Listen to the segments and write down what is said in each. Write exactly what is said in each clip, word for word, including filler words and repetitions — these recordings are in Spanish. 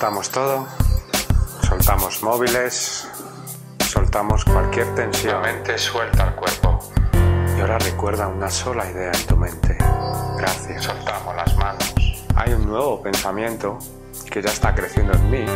Soltamos todo, soltamos móviles, soltamos cualquier tensión. La mente suelta el cuerpo. Y ahora recuerda una sola idea en tu mente. Gracias. Soltamos las manos. Hay un nuevo pensamiento que ya está creciendo en mí.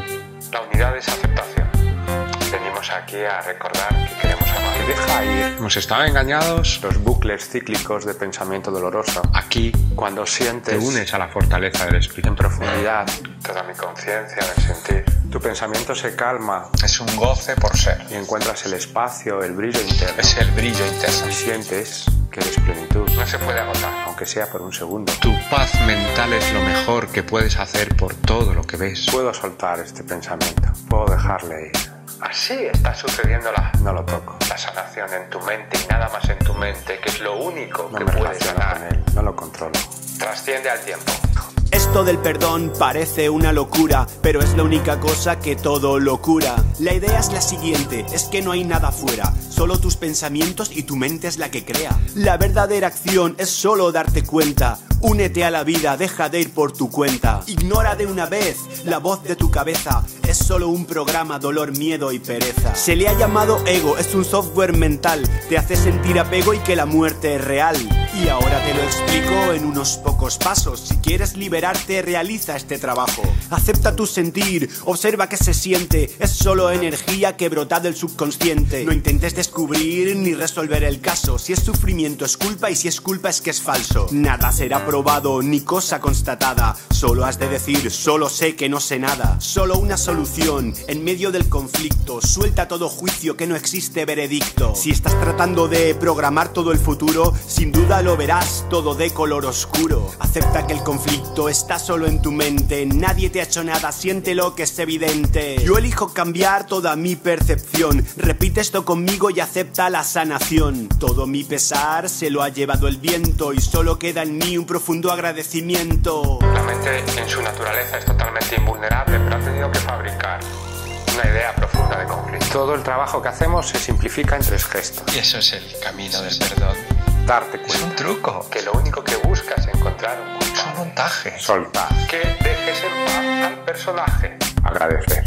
La unidad es aceptación. Venimos aquí a recordar que queremos amar. Que deja ir. Hemos estado engañados. Los bucles cíclicos de pensamiento doloroso. Aquí, cuando sientes, te unes a la fortaleza del espíritu. En profundidad, toda mi conciencia del sentir. Tu pensamiento se calma. Es un goce por ser. Y encuentras el espacio, el brillo interno. Es el brillo interno. Y sientes que eres plenitud. No se puede agotar. Aunque sea por un segundo. Tu paz mental es lo mejor que puedes hacer por todo lo que ves. Puedo soltar este pensamiento. Puedo dejarle ir. Así está sucediendo la, no lo toco. la sanación en tu mente y nada más en tu mente, que es lo único no que me puedes relaciono sanar. con él, no lo controlo. Trasciende al tiempo. Esto del perdón parece una locura, pero es la única cosa que todo lo cura. La idea es la siguiente, es que no hay nada fuera, solo tus pensamientos y tu mente es la que crea. La verdadera acción es solo darte cuenta. Únete a la vida, deja de ir por tu cuenta. Ignora de una vez la voz de tu cabeza. Es solo un programa, dolor, miedo y pereza. Se le ha llamado ego, es un software mental. Te hace sentir apego y que la muerte es real. Y ahora te lo explico en unos pocos pasos. Si quieres liberarte, realiza este trabajo. Acepta tu sentir, observa qué se siente. Es solo energía que brota del subconsciente. No intentes descubrir ni resolver el caso. Si es sufrimiento es culpa y si es culpa es que es falso. Nada será probado ni cosa constatada. Solo has de decir, solo sé que no sé nada. Solo una solución en medio del conflicto. Suelta todo juicio, que no existe veredicto. Si estás tratando de programar todo el futuro, sin duda lo verás todo de color oscuro. Acepta que el conflicto está solo en tu mente. Nadie te ha hecho nada, siéntelo que es evidente. Yo elijo cambiar toda mi percepción. Repite esto conmigo y acepta la sanación. Todo mi pesar se lo ha llevado el viento y solo queda en mí un profundo agradecimiento. La mente en su naturaleza es totalmente invulnerable, pero ha tenido que fabricar una idea profunda de conflicto. Todo el trabajo que hacemos se simplifica en tres gestos. Y eso es el camino del perdón. Darte cuenta. Es un truco. Que lo único que buscas es encontrar un culpable. Es un montaje. Soltar. Que dejes en paz al personaje. Agradecer.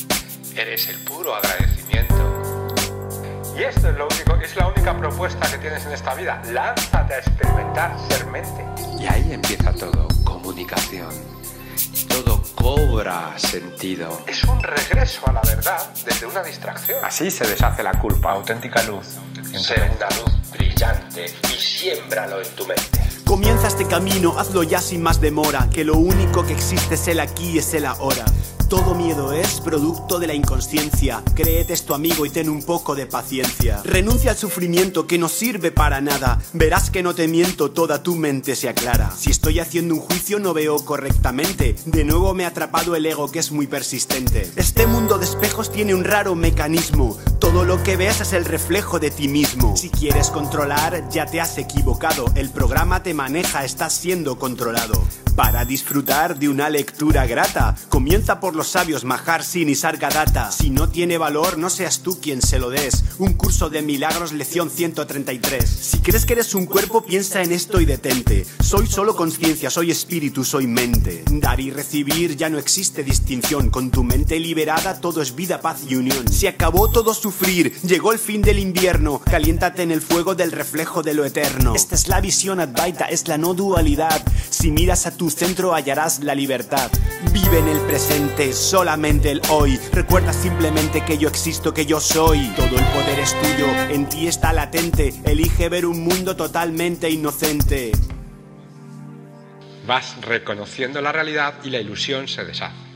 Eres el puro agradecimiento. Y esto es lo único, es la única propuesta que tienes en esta vida. Lánzate a experimentar ser mente. Y ahí empieza todo. Comunicación. Todo cobra sentido. Es un regreso a la verdad desde una distracción. Así se deshace la culpa. Auténtica luz. Segunda luz brillante y siémbralo en tu mente. Comienza este camino, hazlo ya sin más demora. Que lo único que existe es el aquí, es el ahora. Todo miedo es producto de la inconsciencia. Créete es tu amigo y ten un poco de paciencia. Renuncia al sufrimiento que no sirve para nada. Verás que no te miento, toda tu mente se aclara. Si estoy haciendo un juicio no veo correctamente. De nuevo me ha atrapado el ego que es muy persistente. Este mundo de espejos tiene un raro mecanismo. Todo lo que ves es el reflejo de ti mismo. Si quieres controlar, ya te has equivocado. El programa te maneja, estás siendo controlado. Para disfrutar de una lectura grata, comienza por los sabios Maharshi y Sargadatta. Si no tiene valor, no seas tú quien se lo des. Un curso de milagros, lección ciento treinta y tres. Si crees que eres un cuerpo, piensa en esto y detente. Soy solo conciencia, soy espíritu, soy mente. Dar y recibir ya no existe distinción. Con tu mente liberada todo es vida, paz y unión. Se acabó todo sufrir, llegó el fin del invierno. Caliéntate en el fuego del reflejo de lo eterno. Esta es la visión Advaita, es la no dualidad. Si miras a tu centro hallarás la libertad. Vive en el presente, solamente el hoy. Recuerda simplemente que yo existo, que yo soy. Todo el poder es tuyo, en ti está latente. Elige ver un mundo totalmente inocente. Vas reconociendo la realidad y la ilusión se deshace.